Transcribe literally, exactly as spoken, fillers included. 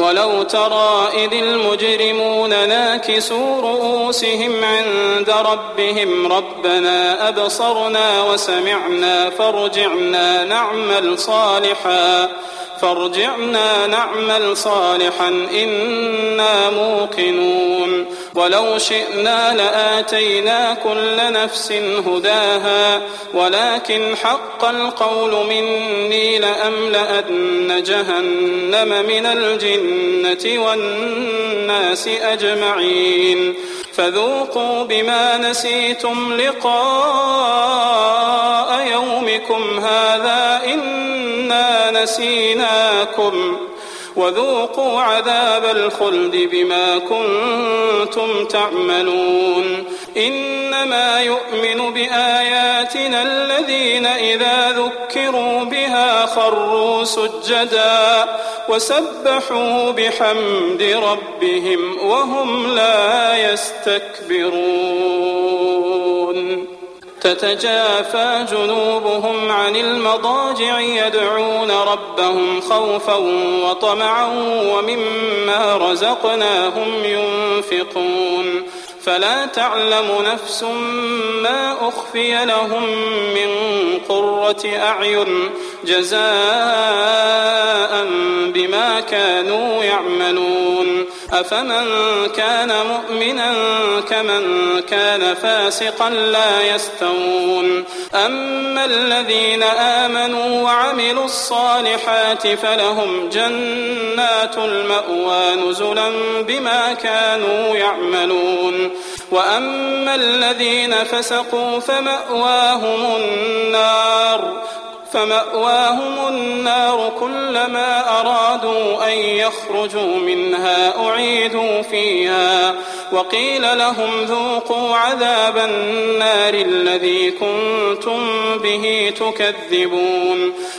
ولو ترى إذ المجرمون ناكسوا رؤوسهم عند ربهم ربنا أبصرنا وسمعنا فارجعنا نعمل صالحا فارجعنا نعمل صالحا إنا موقنون ولو شئنا لآتينا كل نفس هداها ولكن حق القول مني لأملأن جهنم من الجنة والناس أجمعين فذوقوا بما نسيتم لقاء يومكم هذا إنا نسيناكم وذوقوا عذاب الخلد بما كنتم تعملون إنما يؤمن بآياتنا الذين إذا ذكروا بها خروا سجدا وسبحوا بحمد ربهم وهم لا يستكبرون تتجافى جنوبهم عن المضاجع يدعون ربهم خوفا وطمعا ومما رزقناهم ينفقون فلا تعلم نفس ما أخفي لهم من قرة أعين جزاء بما كانوا يعملون أفمن كان مؤمنا كمن كان فاسقا لا يستوون أما الذين آمنوا وعملوا الصالحات فلهم جنات المأوى نزلا بما كانوا يعملون وأما الذين فسقوا فمأواهم النار فمأواهم النار كلما أرادوا أن يخرجوا منها أعيدوا فيها وقيل لهم ذوقوا عذاب النار الذي كنتم به تكذبون